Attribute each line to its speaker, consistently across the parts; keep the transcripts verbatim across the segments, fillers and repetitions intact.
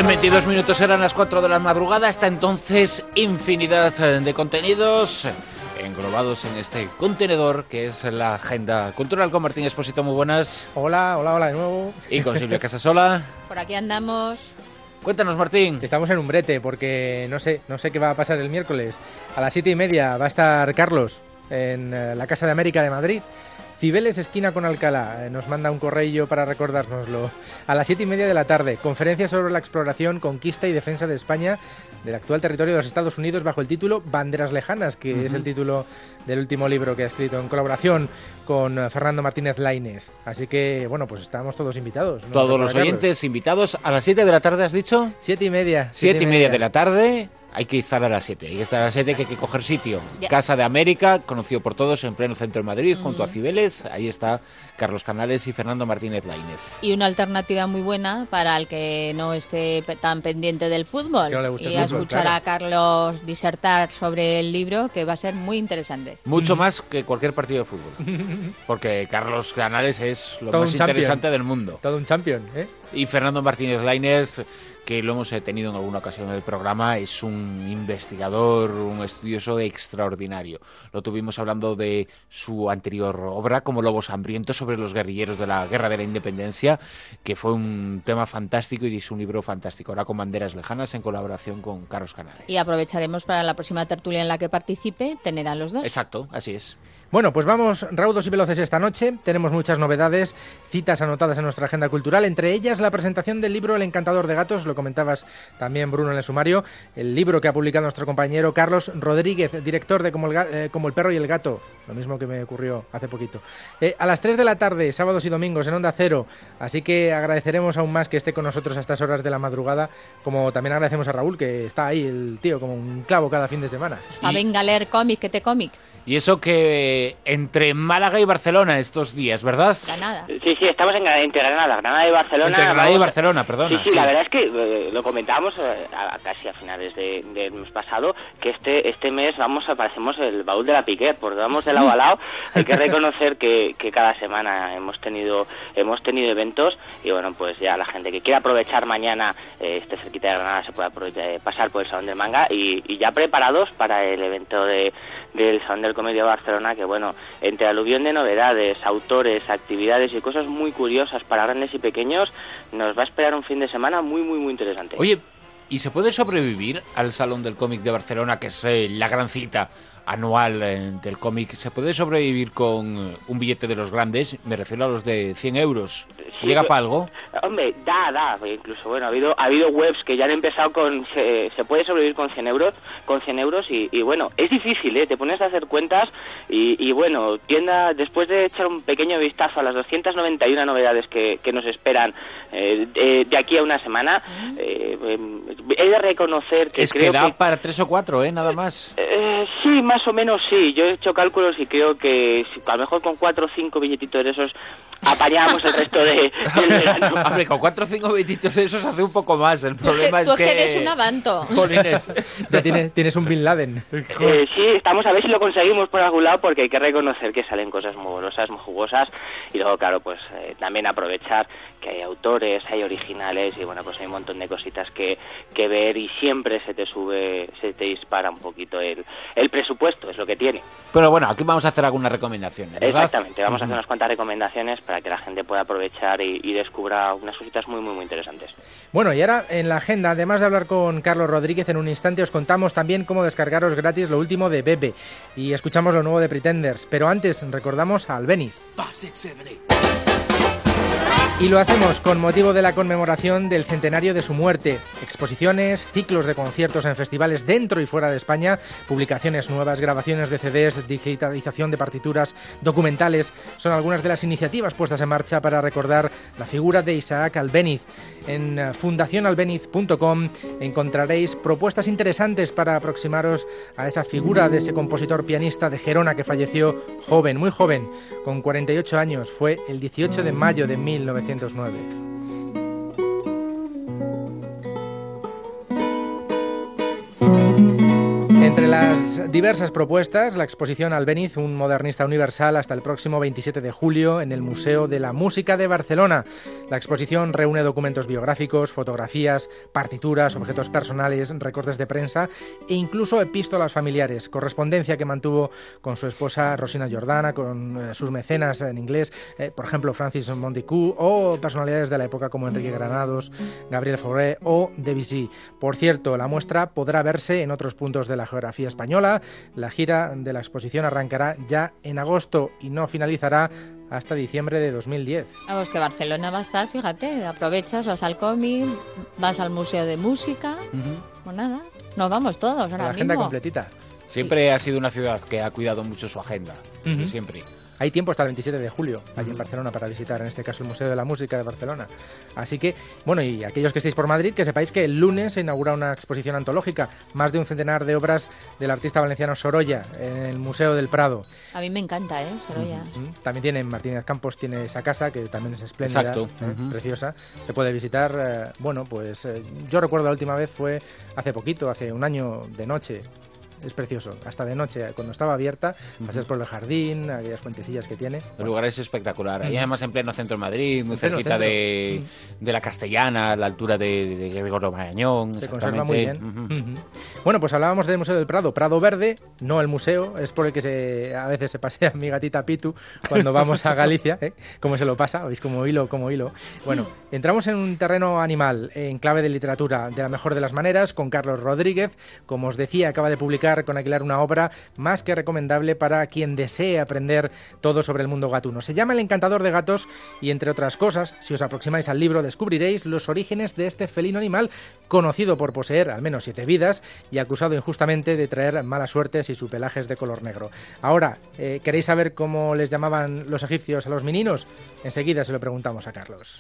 Speaker 1: En veintidós minutos eran las cuatro de la madrugada. Hasta entonces, infinidad de contenidos englobados en este contenedor que es la agenda cultural. Con Martín Expósito, muy buenas.
Speaker 2: Hola, hola, hola de nuevo.
Speaker 1: Y con Silvia Casasola.
Speaker 3: Por aquí andamos.
Speaker 1: Cuéntanos, Martín.
Speaker 2: Estamos en un brete porque no sé, no sé qué va a pasar el miércoles. A las siete y media va a estar Carlos en la Casa de América de Madrid. Cibeles, esquina con Alcalá, nos manda un correo para recordárnoslo. A las siete y media de la tarde, conferencia sobre la exploración, conquista y defensa de España del actual territorio de los Estados Unidos bajo el título Banderas Lejanas, que uh-huh. es el título del último libro que ha escrito en colaboración con Fernando Martínez Lainez. Así que, bueno, pues estamos todos invitados, ¿no?
Speaker 1: Todos los oyentes invitados. A las siete de la tarde, ¿has dicho?
Speaker 2: Siete y media.
Speaker 1: Siete y media de la tarde. Hay que estar a las siete, hay que estar a las siete, que hay que coger sitio. Ya. Casa de América, conocido por todos, en pleno centro de Madrid, uh-huh. junto a Cibeles. Ahí está Carlos Canales y Fernando Martínez Lainez.
Speaker 3: Y una alternativa muy buena para el que no esté tan pendiente del fútbol.
Speaker 2: Que no le guste
Speaker 3: y
Speaker 2: el
Speaker 3: a
Speaker 2: fútbol,
Speaker 3: escuchar
Speaker 2: claro.
Speaker 3: a Carlos disertar sobre el libro, que va a ser muy interesante.
Speaker 1: Mucho uh-huh. más que cualquier partido de fútbol. Porque Carlos Canales es lo
Speaker 2: Todo
Speaker 1: más interesante del mundo.
Speaker 2: Todo un champion, ¿eh?
Speaker 1: Y Fernando Martínez Lainez, que lo hemos tenido en alguna ocasión en el programa, es un investigador, un estudioso extraordinario. Lo tuvimos hablando de su anterior obra, como Lobos Hambrientos, sobre los guerrilleros de la Guerra de la Independencia, que fue un tema fantástico y es un libro fantástico. Ahora con Banderas Lejanas, en colaboración con Carlos Canales.
Speaker 3: Y aprovecharemos para la próxima tertulia en la que participe, tener a los dos.
Speaker 1: Exacto, así es.
Speaker 2: Bueno, pues vamos raudos y veloces esta noche. Tenemos muchas novedades, citas anotadas en nuestra agenda cultural, entre ellas la presentación del libro El Encantador de Gatos, lo comentabas también, Bruno, en el sumario, el libro que ha publicado nuestro compañero Carlos Rodríguez, director de Como el, eh, Como el Perro y el Gato, lo mismo que me ocurrió hace poquito. Eh, a las tres de la tarde, sábados y domingos, en Onda Cero, así que agradeceremos aún más que esté con nosotros a estas horas de la madrugada, como también agradecemos a Raúl, que está ahí, el tío, como un clavo cada fin de semana.
Speaker 3: Está,
Speaker 1: y...
Speaker 3: venga a leer cómic, que te cómic.
Speaker 1: Y eso que entre Málaga y Barcelona estos días, ¿verdad?
Speaker 3: Granada.
Speaker 4: Sí, sí, estamos en, entre Granada, Granada y Barcelona.
Speaker 1: Entre Granada
Speaker 4: vamos...
Speaker 1: y Barcelona, perdona.
Speaker 4: Sí, sí,
Speaker 1: sí,
Speaker 4: la verdad es que eh, lo comentábamos eh, a, casi a finales de, del mes pasado, que este este mes vamos a parecemos el baúl de la Piquet, porque vamos de lado a lado. Hay que reconocer que, que cada semana hemos tenido hemos tenido eventos y bueno, pues ya la gente que quiera aprovechar mañana eh, este cerquita de Granada se puede aprovechar, eh, pasar por el Salón del Manga y, y ya preparados para el evento de del Salón del Comedia de Barcelona, que bueno, entre aluvión de novedades, autores, actividades y cosas muy curiosas para grandes y pequeños, nos va a esperar un fin de semana muy, muy, muy interesante.
Speaker 1: Oye, ¿y se puede sobrevivir al Salón del Cómic de Barcelona, que es eh, la gran cita anual eh, del cómic? ¿Se puede sobrevivir con eh, un billete de los grandes? Me refiero a los de cien euros.
Speaker 4: Sí,
Speaker 1: ¿Llega para algo?
Speaker 4: Hombre, da, da. Incluso, bueno, ha habido ha habido webs que ya han empezado con... Se, se puede sobrevivir con cien euros, con cien euros y, y bueno, es difícil, ¿eh? Te pones a hacer cuentas y, y bueno, tienda, después de echar un pequeño vistazo a las doscientas noventa y una novedades que, que nos esperan eh, de, de aquí a una semana, eh, eh, he de reconocer que
Speaker 1: es
Speaker 4: creo
Speaker 1: que da
Speaker 4: que,
Speaker 1: para tres o cuatro, ¿eh? Nada más.
Speaker 4: Eh, sí, más o menos sí. Yo he hecho cálculos y creo que a lo mejor con cuatro o cinco billetitos de esos apañamos el resto de, del verano.
Speaker 1: Hombre, con cuatro o cinco billetitos de esos hace un poco más. El
Speaker 3: Tú
Speaker 1: problema
Speaker 3: es que,
Speaker 1: es
Speaker 3: tú
Speaker 1: que...
Speaker 3: eres un avanto.
Speaker 1: Jolines.
Speaker 2: Ya tienes, tienes un Bin Laden.
Speaker 4: Eh, sí, estamos a ver si lo conseguimos por algún lado, porque hay que reconocer que salen cosas muy golosas, muy jugosas, y luego, claro, pues eh, también aprovechar que hay autores, hay originales, y bueno, pues hay un montón de cositas que, que ver, y siempre se te sube, se te dispara un poquito el, el presupuesto, es lo que tiene.
Speaker 1: Pero bueno, aquí vamos a hacer algunas recomendaciones, ¿verdad?
Speaker 4: Exactamente, vamos uh-huh. a hacer unas cuantas recomendaciones para que la gente pueda aprovechar y, y descubra unas cositas muy, muy, muy interesantes.
Speaker 2: Bueno, y ahora en la agenda, además de hablar con Carlos Rodríguez en un instante, os contamos también cómo descargaros gratis lo último de Bebe y escuchamos lo nuevo de Pretenders. Pero antes recordamos a Albéniz. Y lo hacemos con motivo de la conmemoración del centenario de su muerte. Exposiciones, ciclos de conciertos en festivales dentro y fuera de España, publicaciones nuevas, grabaciones de C Ds, digitalización de partituras, documentales, son algunas de las iniciativas puestas en marcha para recordar la figura de Isaac Albéniz. En fundación albéniz punto com encontraréis propuestas interesantes para aproximaros a esa figura de ese compositor pianista de Gerona que falleció joven, muy joven, con cuarenta y ocho años. Fue el dieciocho de mayo de mil novecientos nueve. Entre las diversas propuestas. La exposición Albéniz, un modernista universal, hasta el próximo veintisiete de julio en el Museo de la Música de Barcelona. La exposición reúne documentos biográficos, fotografías, partituras, objetos personales, recortes de prensa e incluso epístolas familiares, correspondencia que mantuvo con su esposa Rosina Jordana, con eh, sus mecenas en inglés, eh, por ejemplo Francis Monticú, o personalidades de la época como Enrique Granados, Gabriel Fauré o Debussy. Por cierto, la muestra podrá verse en otros puntos de la geografía española. La gira de la exposición arrancará ya en agosto y no finalizará hasta diciembre de dos mil diez.
Speaker 3: Vamos, que Barcelona va a estar, fíjate, aprovechas, vas al cómic, vas al Museo de Música, uh-huh. Pues nada, nos vamos todos ahora
Speaker 2: la
Speaker 3: mismo.
Speaker 2: Agenda completita.
Speaker 1: Siempre ha sido una ciudad que ha cuidado mucho su agenda, uh-huh. Siempre.
Speaker 2: Hay tiempo hasta el veintisiete de julio, allí en Barcelona, para visitar, en este caso, el Museo de la Música de Barcelona. Así que, bueno, y aquellos que estéis por Madrid, que sepáis que el lunes se inaugura una exposición antológica, más de un centenar de obras del artista valenciano Sorolla, en el Museo del Prado.
Speaker 3: A mí me encanta, ¿eh? Sorolla.
Speaker 2: Uh-huh. También tiene Martínez Campos, tiene esa casa, que también es espléndida,
Speaker 1: Exacto.
Speaker 2: ¿eh?
Speaker 1: Uh-huh.
Speaker 2: Preciosa. Se puede visitar, eh, bueno, pues eh, yo recuerdo la última vez fue hace poquito, hace un año de noche. Es precioso, hasta de noche, cuando estaba abierta, pasas por el jardín, aquellas fuentecillas que tiene.
Speaker 1: El lugar es espectacular, ahí además en pleno centro de Madrid, muy
Speaker 2: pleno
Speaker 1: cerquita
Speaker 2: centro.
Speaker 1: de, de la Castellana, a la altura de, de Gregorio Marañón.
Speaker 2: Se conserva muy bien.
Speaker 1: Uh-huh.
Speaker 2: Uh-huh. Bueno, pues hablábamos del Museo del Prado, Prado Verde, no el museo, es por el que se, a veces se pasea mi gatita Pitu cuando vamos a Galicia, ¿eh? Cómo se lo pasa, veis como hilo, como hilo. Bueno, entramos en un terreno animal, en clave de literatura, de la mejor de las maneras, con Carlos Rodríguez. Como os decía, acaba de publicar con Aguilar una obra más que recomendable para quien desee aprender todo sobre el mundo gatuno. Se llama El encantador de gatos y, entre otras cosas, si os aproximáis al libro descubriréis los orígenes de este felino animal, conocido por poseer al menos siete vidas y acusado injustamente de traer mala suerte si su pelaje es de color negro. Ahora, eh, ¿queréis saber cómo les llamaban los egipcios a los meninos? Enseguida se lo preguntamos a Carlos.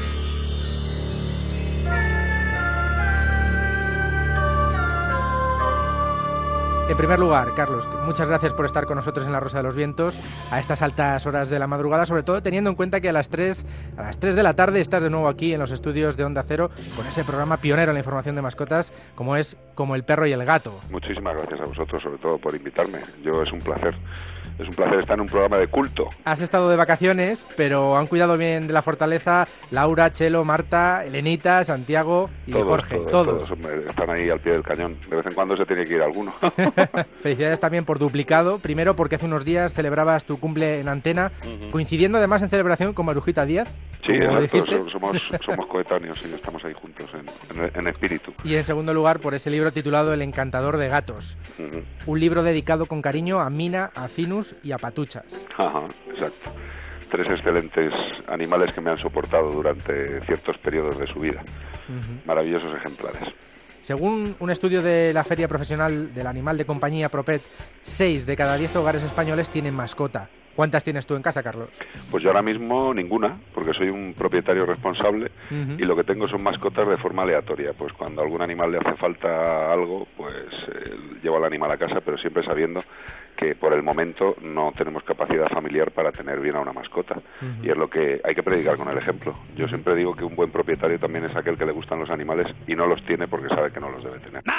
Speaker 2: En primer lugar, Carlos, muchas gracias por estar con nosotros en La Rosa de los Vientos a estas altas horas de la madrugada, sobre todo teniendo en cuenta que a las tres, a las tres de la tarde estás de nuevo aquí en los estudios de Onda Cero con ese programa pionero en la información de mascotas como es Como el perro y el gato.
Speaker 5: Muchísimas gracias a vosotros, sobre todo por invitarme. Yo es un placer. Es un placer estar en un programa de culto.
Speaker 2: Has estado de vacaciones, pero han cuidado bien de la fortaleza Laura, Chelo, Marta, Elenita, Santiago y
Speaker 5: todos,
Speaker 2: Jorge.
Speaker 5: Todos,
Speaker 2: todos.
Speaker 5: todos hombre, están ahí al pie del cañón. De vez en cuando se tiene que ir alguno.
Speaker 2: Felicidades también por duplicado. Primero porque hace unos días celebrabas tu cumple en antena, uh-huh. coincidiendo además en celebración con Marujita Díaz.
Speaker 5: Sí, exacto. Somos, somos coetáneos y estamos ahí juntos en, en, en espíritu.
Speaker 2: Y en segundo lugar por ese libro titulado El encantador de gatos. Uh-huh. Un libro dedicado con cariño a Mina, a Cinus y a Patuchas.
Speaker 5: Ajá, exacto. Tres excelentes animales que me han soportado durante ciertos periodos de su vida. Uh-huh. Maravillosos ejemplares.
Speaker 2: Según un estudio de la Feria Profesional del Animal de Compañía Propet, seis de cada diez hogares españoles tienen mascota. ¿Cuántas tienes tú en casa, Carlos?
Speaker 5: Pues yo ahora mismo ninguna, porque soy un propietario responsable uh-huh. y lo que tengo son mascotas de forma aleatoria. Pues cuando a algún animal le hace falta algo, pues eh, llevo al animal a casa, pero siempre sabiendo que por el momento no tenemos capacidad familiar para tener bien a una mascota. Uh-huh. Y es lo que hay que predicar con el ejemplo. Yo siempre digo que un buen propietario también es aquel que le gustan los animales y no los tiene porque sabe que no los debe tener.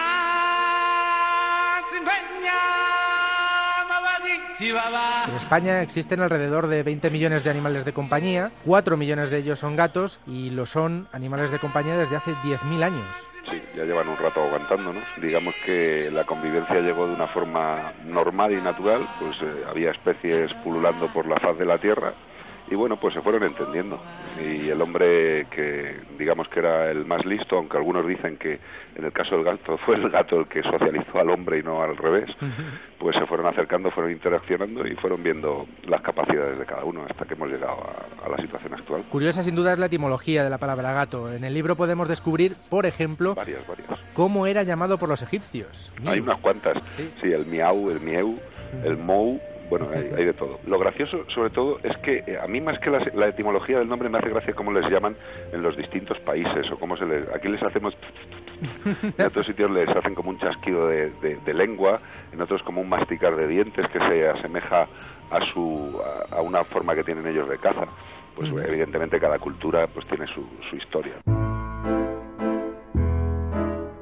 Speaker 2: En España existen alrededor de veinte millones de animales de compañía, cuatro millones de ellos son gatos y lo son animales de compañía desde hace diez mil años.
Speaker 5: Sí, ya llevan un rato aguantándonos. Digamos que la convivencia llegó de una forma normal y natural, pues eh, había especies pululando por la faz de la Tierra y bueno, pues se fueron entendiendo. Y el hombre que digamos que era el más listo, aunque algunos dicen que en el caso del gato fue el gato el que socializó al hombre y no al revés, pues se fueron acercando, fueron interaccionando y fueron viendo las capacidades de cada uno hasta que hemos llegado a, a la situación actual.
Speaker 2: Curiosa sin duda es la etimología de la palabra gato. En el libro podemos descubrir, por ejemplo,
Speaker 5: varias, varias.
Speaker 2: cómo era llamado por los egipcios.
Speaker 5: Miu. Hay unas cuantas, sí, sí el miau, el mieu, el mou. Bueno, hay, hay de todo. Lo gracioso, sobre todo, es que eh, a mí más que la, la etimología del nombre me hace gracia cómo les llaman en los distintos países o cómo se les... Aquí les hacemos... En otros sitios les hacen como un chasquido de, de, de lengua, en otros como un masticar de dientes que se asemeja a su a, a una forma que tienen ellos de caza. Pues uh-huh. evidentemente cada cultura pues tiene su, su historia.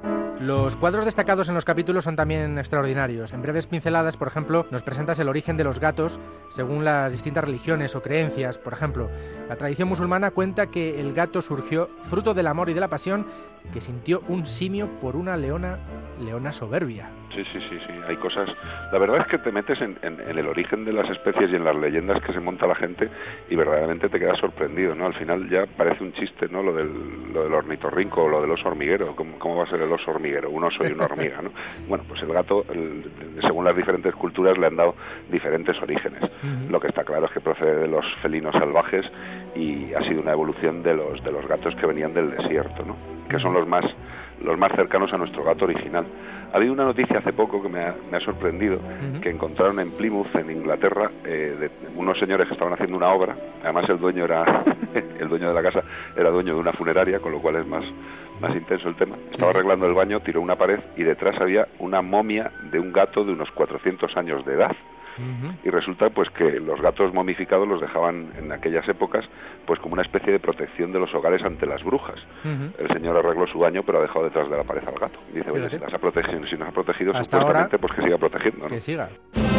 Speaker 2: Los cuadros destacados en los capítulos son también extraordinarios. En breves pinceladas, por ejemplo, nos presentas el origen de los gatos según las distintas religiones o creencias. Por ejemplo, la tradición musulmana cuenta que el gato surgió fruto del amor y de la pasión que sintió un simio por una leona, leona soberbia.
Speaker 5: Sí, sí, sí, sí, hay cosas... La verdad es que te metes en, en, en el origen de las especies y en las leyendas que se monta la gente y verdaderamente te quedas sorprendido, ¿no? Al final ya parece un chiste, ¿no? Lo del, lo del ornitorrinco o lo del oso hormiguero. ¿Cómo, ¿Cómo va a ser el oso hormiguero? Un oso y una hormiga, ¿no? Bueno, pues el gato, el, según las diferentes culturas, le han dado diferentes orígenes. Uh-huh. Lo que está claro es que procede de los felinos salvajes y ha sido una evolución de los, de los gatos que venían del desierto, ¿no? Que son los más, los más cercanos a nuestro gato original. Ha habido una noticia hace poco que me ha, me ha sorprendido, uh-huh. que encontraron en Plymouth, en Inglaterra, eh, de unos señores que estaban haciendo una obra. Además el dueño era el dueño de la casa era dueño de una funeraria, con lo cual es más, más intenso el tema. Estaba arreglando el baño, tiró una pared y detrás había una momia de un gato de unos cuatrocientos años de edad. Uh-huh. Y resulta pues que los gatos momificados los dejaban en aquellas épocas pues como una especie de protección de los hogares ante las brujas. Uh-huh. El señor arregló su baño pero ha dejado detrás de la pared al gato. Dice, oye, si, las ha protegido, si nos ha protegido
Speaker 2: hasta
Speaker 5: supuestamente
Speaker 2: ahora,
Speaker 5: pues que siga protegiendo, ¿no?
Speaker 2: Que siga.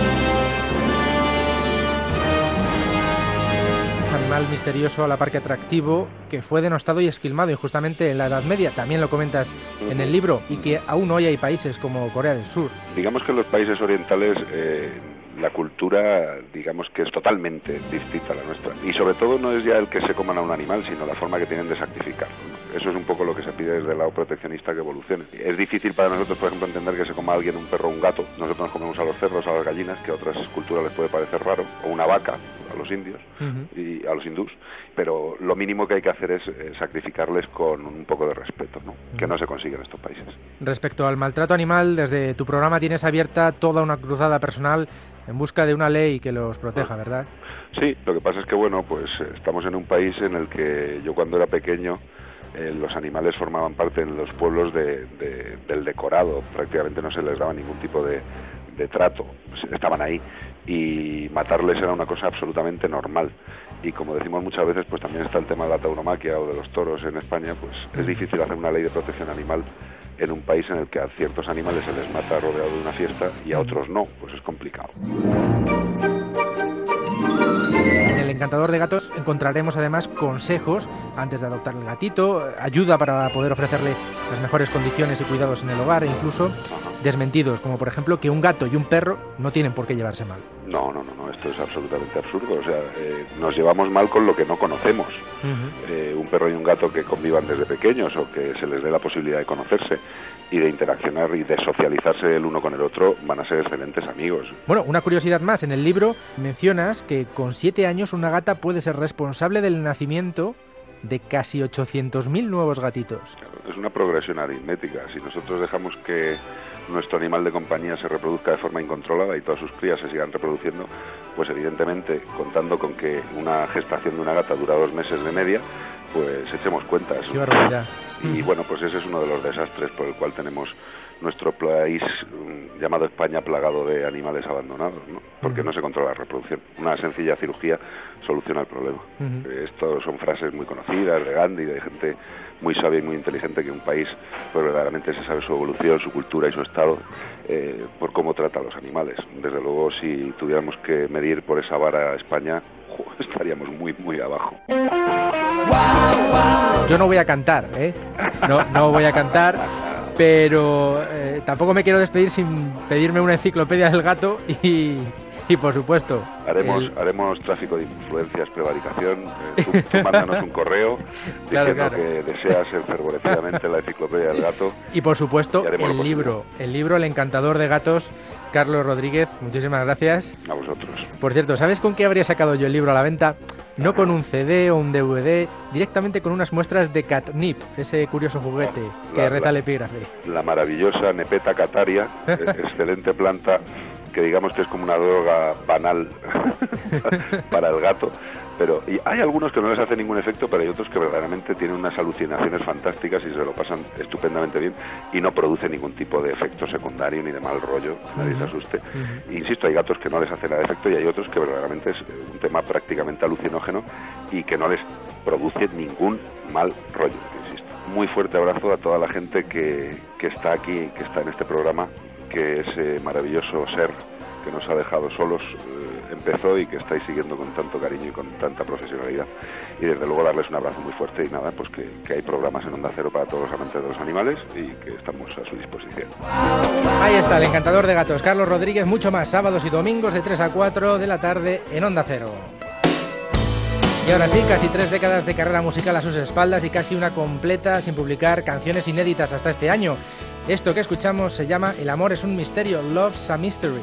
Speaker 2: Animal misterioso a la par que atractivo, que fue denostado y esquilmado injustamente en la Edad Media, también lo comentas uh-huh. en el libro, y que aún hoy hay países como Corea del Sur.
Speaker 5: Digamos que en los países orientales eh, la cultura, digamos que es totalmente distinta a la nuestra, y sobre todo no es ya el que se coman a un animal, sino la forma que tienen de sacrificarlo, ¿no? Eso es un poco lo que se pide desde el lado proteccionista, que evolucione. Es difícil para nosotros, por ejemplo, entender que se coma a alguien un perro o un gato. Nosotros nos comemos a los cerdos, a las gallinas, que a otras culturas les puede parecer raro, o una vaca, a los indios uh-huh. y a los hindús, pero lo mínimo que hay que hacer es eh, sacrificarles con un poco de respeto, ¿no? Uh-huh. Que no se consigue en estos países.
Speaker 2: Respecto al maltrato animal, desde tu programa tienes abierta toda una cruzada personal en busca de una ley que los proteja, ¿verdad?
Speaker 5: Sí, lo que pasa es que, bueno, pues estamos en un país en el que yo cuando era pequeño eh, los animales formaban parte en los pueblos de, de, del decorado, prácticamente no se les daba ningún tipo de, de trato, pues estaban ahí y matarles era una cosa absolutamente normal. Y como decimos muchas veces, pues también está el tema de la tauromaquia o de los toros en España, pues es difícil hacer una ley de protección animal en un país en el que a ciertos animales se les mata rodeado de una fiesta y a otros no, pues es complicado.
Speaker 2: En El Encantador de Gatos encontraremos además consejos antes de adoptar el gatito, ayuda para poder ofrecerle las mejores condiciones y cuidados en el hogar, e incluso desmentidos, como por ejemplo que un gato y un perro no tienen por qué llevarse mal.
Speaker 5: No, no, no, no, esto es absolutamente absurdo. O sea, eh, nos llevamos mal con lo que no conocemos. Uh-huh. Eh, un perro y un gato que convivan desde pequeños o que se les dé la posibilidad de conocerse y de interaccionar y de socializarse el uno con el otro van a ser excelentes amigos.
Speaker 2: Bueno, una curiosidad más. En el libro mencionas que con siete años una gata puede ser responsable del nacimiento de casi ochocientos mil nuevos gatitos.
Speaker 5: Claro, es una progresión aritmética. Si nosotros dejamos que nuestro animal de compañía se reproduzca de forma incontrolada y todas sus crías se sigan reproduciendo, pues evidentemente, contando con que una gestación de una gata dura dos meses de media, pues echemos cuentas.
Speaker 2: ¡Qué barbaridad!
Speaker 5: Y bueno, pues ese es uno de los desastres por el cual tenemos nuestro país llamado España plagado de animales abandonados, ¿no? Porque uh-huh. no se controla la reproducción. Una sencilla cirugía soluciona el problema. Uh-huh. Esto son frases muy conocidas de Gandhi, de gente muy sabia y muy inteligente, que un país pues verdaderamente se sabe su evolución, su cultura y su estado eh, por cómo trata a los animales. Desde luego, si tuviéramos que medir por esa vara a España, jo, estaríamos muy, muy abajo.
Speaker 2: Yo no voy a cantar, ¿eh? No, no voy a cantar, pero eh, tampoco me quiero despedir sin pedirme una enciclopedia del gato y, y por supuesto...
Speaker 5: Haremos el... haremos tráfico de influencias, prevaricación, eh, tú, tú mándanos un correo
Speaker 2: claro,
Speaker 5: diciendo
Speaker 2: claro.
Speaker 5: que deseas enfervorecidamente la enciclopedia del gato.
Speaker 2: Y por supuesto el libro, el libro El Encantador de Gatos, Carlos Rodríguez, muchísimas gracias.
Speaker 5: A vosotros.
Speaker 2: Por cierto, ¿sabes con qué habría sacado yo el libro a la venta? No con un C D o un D V D, directamente con unas muestras de catnip, ese curioso juguete oh, que la, reta el epígrafe.
Speaker 5: La maravillosa Nepeta cataria, excelente planta, que digamos que es como una droga banal para el gato, pero y hay algunos que no les hace ningún efecto, pero hay otros que verdaderamente tienen unas alucinaciones fantásticas y se lo pasan estupendamente bien y no produce ningún tipo de efecto secundario ni de mal rollo, nadie uh-huh. se asuste. Uh-huh. Insisto, hay gatos que no les hace nada de efecto y hay otros que verdaderamente es un tema prácticamente alucinógeno y que no les produce ningún mal rollo, insisto. muy fuerte abrazo a toda la gente que, que está aquí, que está en este programa, que ese maravilloso ser que nos ha dejado solos eh, empezó y que estáis siguiendo con tanto cariño y con tanta profesionalidad. Y desde luego darles un abrazo muy fuerte y nada, pues que, que hay programas en Onda Cero para todos los amantes de los animales y que estamos a su disposición.
Speaker 2: Ahí está, el encantador de gatos, Carlos Rodríguez, mucho más, sábados y domingos de tres a cuatro de la tarde en Onda Cero. Y ahora sí, casi tres décadas de carrera musical a sus espaldas y casi una completa sin publicar canciones inéditas hasta este año. Esto que escuchamos se llama El amor es un misterio, Love's a Mystery.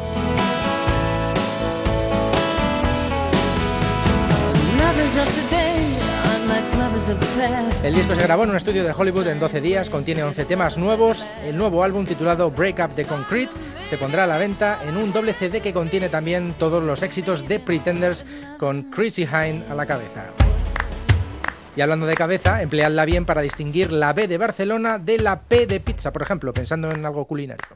Speaker 2: El disco se grabó en un estudio de Hollywood en doce días, contiene once temas nuevos. El nuevo álbum, titulado Break Up the Concrete, se pondrá a la venta en un doble C D que contiene también todos los éxitos de Pretenders, con Chrissy Hynde a la cabeza. Y hablando de cabeza, empleadla bien para distinguir la B de Barcelona de la P de pizza, por ejemplo, pensando en algo culinario.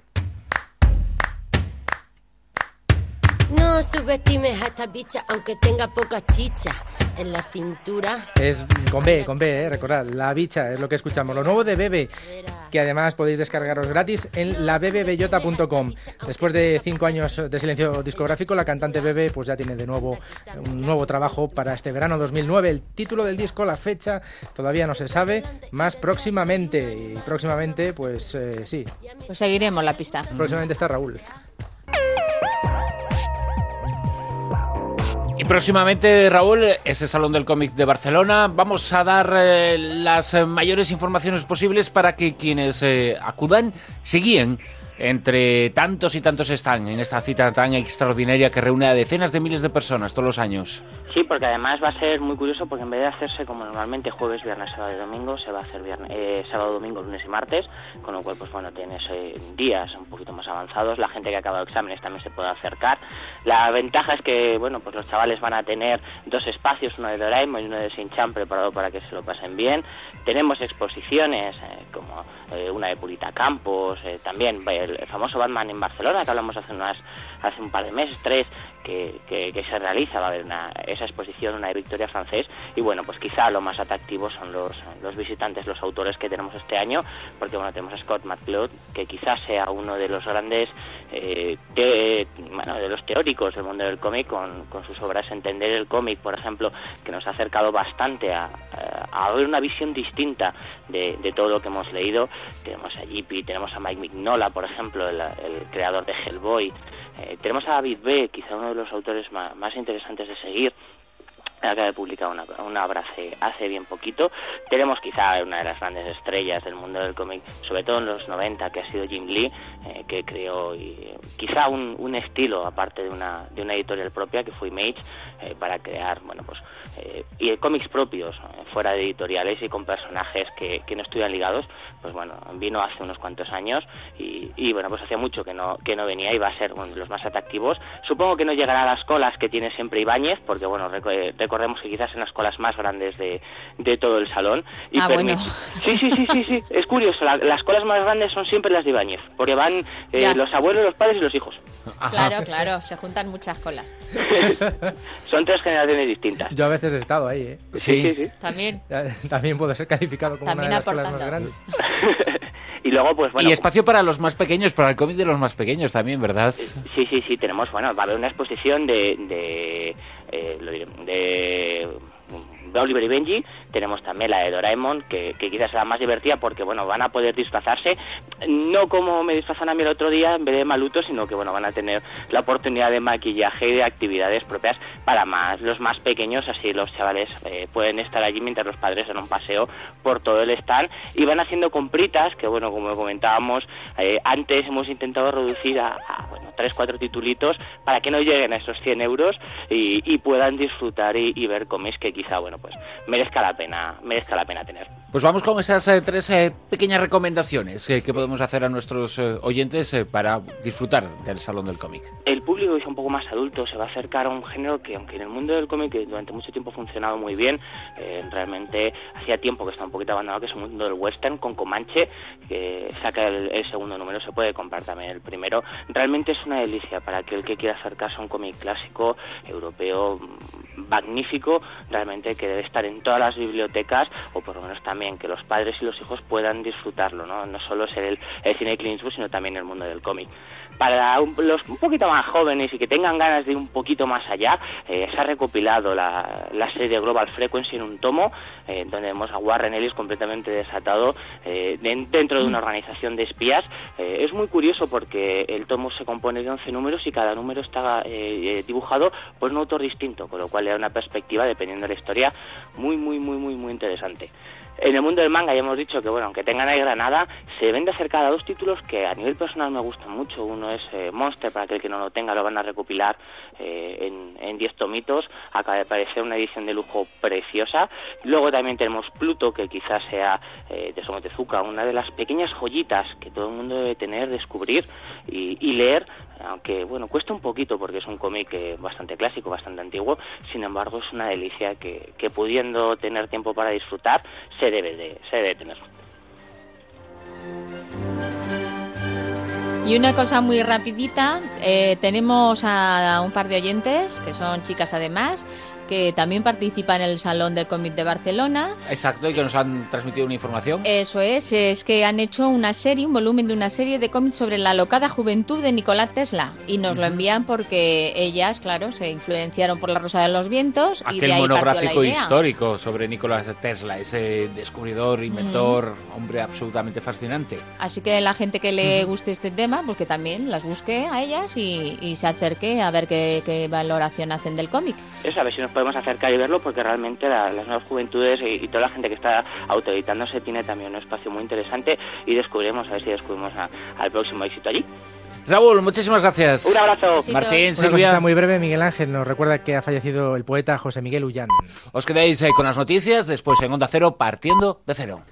Speaker 6: No subestimes a esta bicha, aunque tenga poca chicha en la cintura.
Speaker 2: Es con B, con B, eh, recordad, La Bicha es lo que escuchamos. Lo nuevo de Bebe, que además podéis descargaros gratis en la bebe bellota punto com. Después de cinco años de silencio discográfico, la cantante Bebe pues ya tiene de nuevo un nuevo trabajo para este verano dos mil nueve. El título del disco, la fecha, todavía no se sabe, más próximamente. Y próximamente, pues eh, sí.
Speaker 3: Pues seguiremos la pista.
Speaker 2: Próximamente está Raúl.
Speaker 1: Y próximamente, Raúl, ese Salón del Cómic de Barcelona. Vamos a dar eh, las eh, mayores informaciones posibles para que quienes eh, acudan se guíen entre tantos y tantos están en esta cita tan extraordinaria que reúne a decenas de miles de personas todos los años.
Speaker 4: Sí, porque además va a ser muy curioso porque en vez de hacerse como normalmente jueves, viernes, sábado y domingo, se va a hacer viernes, eh, sábado, domingo, lunes y martes, con lo cual pues bueno, tienes eh, días un poquito más avanzados, la gente que ha acabado exámenes también se puede acercar. La ventaja es que bueno, pues los chavales van a tener dos espacios, uno de Doraemon y uno de Shin-Chan preparado para que se lo pasen bien. Tenemos exposiciones eh, como eh, una de Purita Campos, eh, también el, el famoso Batman en Barcelona, que hablamos hace unas hace un par de meses, tres, que, que, que se realiza, va a haber una, esa exposición, una de Victoria Francés, y bueno, pues quizá lo más atractivo son los, los visitantes, los autores que tenemos este año, porque bueno, tenemos a Scott McCloud, que quizás sea uno de los grandes eh, te, bueno, de los teóricos del mundo del cómic, con, con sus obras Entender el cómic, por ejemplo, que nos ha acercado bastante a, a, a ver una visión distinta de, de todo lo que hemos leído. Tenemos a J P, tenemos a Mike Mignola, por ejemplo, el, el creador de Hellboy. Eh, tenemos a David B., quizá uno de los autores más, más interesantes de seguir. Acaba de publicar una, una obra hace, hace bien poquito. Tenemos quizá una de las grandes estrellas del mundo del cómic, sobre todo en los noventa, que ha sido Jim Lee, eh, que creó y, quizá un, un estilo, aparte de una, de una editorial propia, que fue Image, eh, para crear, bueno, pues, eh, y cómics propios, eh, fuera de editoriales y con personajes que, que no estuvieran ligados. Pues bueno, vino hace unos cuantos años y, y bueno, pues hacía mucho que no, que no venía y va a ser uno de los más atractivos. Supongo que no llegará a las colas que tiene siempre Ibáñez, porque bueno, rec- recordemos que quizás en las colas más grandes de, de todo el salón. Y
Speaker 3: ah,
Speaker 4: permit-
Speaker 3: bueno.
Speaker 4: Sí, sí, sí, sí, sí. Es curioso, la, las colas más grandes son siempre las de Ibáñez, porque van eh, los abuelos, los padres y los hijos.
Speaker 3: Claro, claro, se juntan muchas colas.
Speaker 4: Son tres generaciones distintas.
Speaker 2: Yo a veces he estado ahí, ¿eh?
Speaker 1: Sí,
Speaker 4: sí, sí, sí.
Speaker 3: También.
Speaker 2: También puedo ser calificado como
Speaker 3: También
Speaker 2: una de las colas
Speaker 3: aportando.
Speaker 2: más grandes.
Speaker 4: Y luego, pues bueno...
Speaker 1: Y espacio para los más pequeños, para el cómic de los más pequeños también, ¿verdad?
Speaker 4: Sí, sí, sí, tenemos, bueno, va a haber una exposición de... de, eh, lo diré, de de Oliver y Benji. Tenemos también la de Doraemon, que, que quizás será más divertida porque, bueno, van a poder disfrazarse, no como me disfrazan a mí el otro día en vez de Maluto, sino que, bueno, van a tener la oportunidad de maquillaje y de actividades propias para más los más pequeños, así los chavales eh, pueden estar allí mientras los padres dan un paseo por todo el stand y van haciendo compritas, que, bueno, como comentábamos, eh, antes hemos intentado reducir a, a, bueno, tres, cuatro titulitos para que no lleguen a esos cien euros y, y puedan disfrutar y, y ver cómics que quizá, bueno, pues merezca la pena, merezca la pena tener.
Speaker 1: Pues vamos con esas eh, tres eh, pequeñas recomendaciones eh, que podemos hacer a nuestros eh, oyentes eh, para disfrutar del Salón del Cómic.
Speaker 4: El público es un poco más adulto, se va a acercar a un género que, aunque en el mundo del cómic durante mucho tiempo ha funcionado muy bien, eh, realmente hacía tiempo que está un poquito abandonado, que es el mundo del western, con Comanche, que saca el, el segundo número, se puede comprar también el primero. Realmente es una delicia para aquel que quiera acercarse a un cómic clásico europeo magnífico, realmente que debe estar en todas las bibliotecas, o por lo menos también que los padres y los hijos puedan disfrutarlo, no, no solo ser el, el cine de Clint Eastwood, sino también el mundo del cómic. Para un, los un poquito más jóvenes y que tengan ganas de ir un poquito más allá, eh, se ha recopilado la, la serie Global Frequency en un tomo, eh, donde vemos a Warren Ellis completamente desatado eh, de, dentro de una organización de espías. Eh, es muy curioso porque el tomo se compone de once números y cada número está eh, dibujado por un autor distinto, con lo cual le da una perspectiva, dependiendo de la historia, muy, muy, muy, muy, muy interesante. En el mundo del manga ya hemos dicho que, bueno, aunque tengan ahí Granada, se deben de acercar a dos títulos que a nivel personal me gustan mucho. Uno es eh, Monster, para aquel que no lo tenga, lo van a recopilar eh, en diez tomitos. Acaba de aparecer una edición de lujo preciosa. Luego también tenemos Pluto, que quizás sea eh, de Osamu Tezuka, una de las pequeñas joyitas que todo el mundo debe tener, descubrir y, y leer, aunque, bueno, cuesta un poquito porque es un cómic eh, bastante clásico, bastante antiguo. Sin embargo, es una delicia que, que pudiendo tener tiempo para disfrutar, se debe de, se debe tener.
Speaker 3: Y una cosa muy rapidita, eh, tenemos a, a un par de oyentes, que son chicas además, que también participan en el Salón del Cómic de Barcelona.
Speaker 1: Exacto, y que nos han transmitido una información.
Speaker 3: Eso es, es que han hecho una serie, un volumen de una serie de cómics sobre la alocada juventud de Nikola Tesla. Y nos lo envían porque ellas, claro, se influenciaron por La Rosa de los Vientos.
Speaker 1: Aquel
Speaker 3: y de ahí
Speaker 1: monográfico
Speaker 3: la idea.
Speaker 1: histórico sobre Nikola Tesla, ese descubridor, inventor, mm. hombre absolutamente fascinante.
Speaker 3: Así que la gente que le guste este tema, pues que también las busque a ellas y, y se acerque a ver qué, qué valoración hacen del cómic.
Speaker 4: Eso, a ver si nos podemos acercar y verlo, porque realmente la, las nuevas juventudes y, y toda la gente que está autoeditándose tiene también un espacio muy interesante, y descubriremos, a ver si descubrimos a, al próximo éxito allí.
Speaker 1: Raúl, muchísimas gracias.
Speaker 4: Un abrazo.
Speaker 3: Besitos.
Speaker 1: Martín,
Speaker 2: Una
Speaker 1: Silvia.
Speaker 2: cosita muy breve, Miguel Ángel nos recuerda que ha fallecido el poeta José Miguel Ullán.
Speaker 1: Os quedáis eh, con las noticias, después en Onda Cero, partiendo de cero.